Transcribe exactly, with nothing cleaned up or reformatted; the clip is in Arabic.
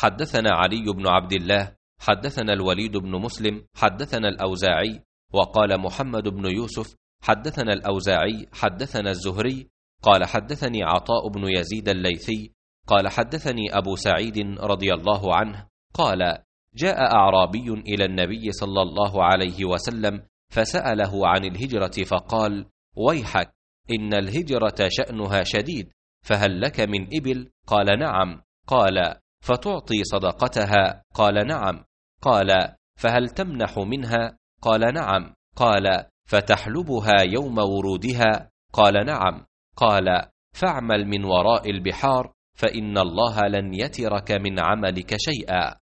حدثنا علي بن عبد الله حدثنا الوليد بن مسلم حدثنا الأوزاعي. وقال محمد بن يوسف حدثنا الأوزاعي حدثنا الزهري قال حدثني عطاء بن يزيد الليثي قال حدثني أبو سعيد رضي الله عنه قال: جاء أعرابي إلى النبي صلى الله عليه وسلم فسأله عن الهجرة فقال: ويحك، إن الهجرة شأنها شديد، فهل لك من إبل؟ قال: نعم. قال: فتعطي صدقتها؟ قال: نعم. قال: فهل تمنح منها؟ قال: نعم. قال: فتحلبها يوم ورودها؟ قال: نعم. قال: فاعمل من وراء البحار، فإن الله لن يترك من عملك شيئا.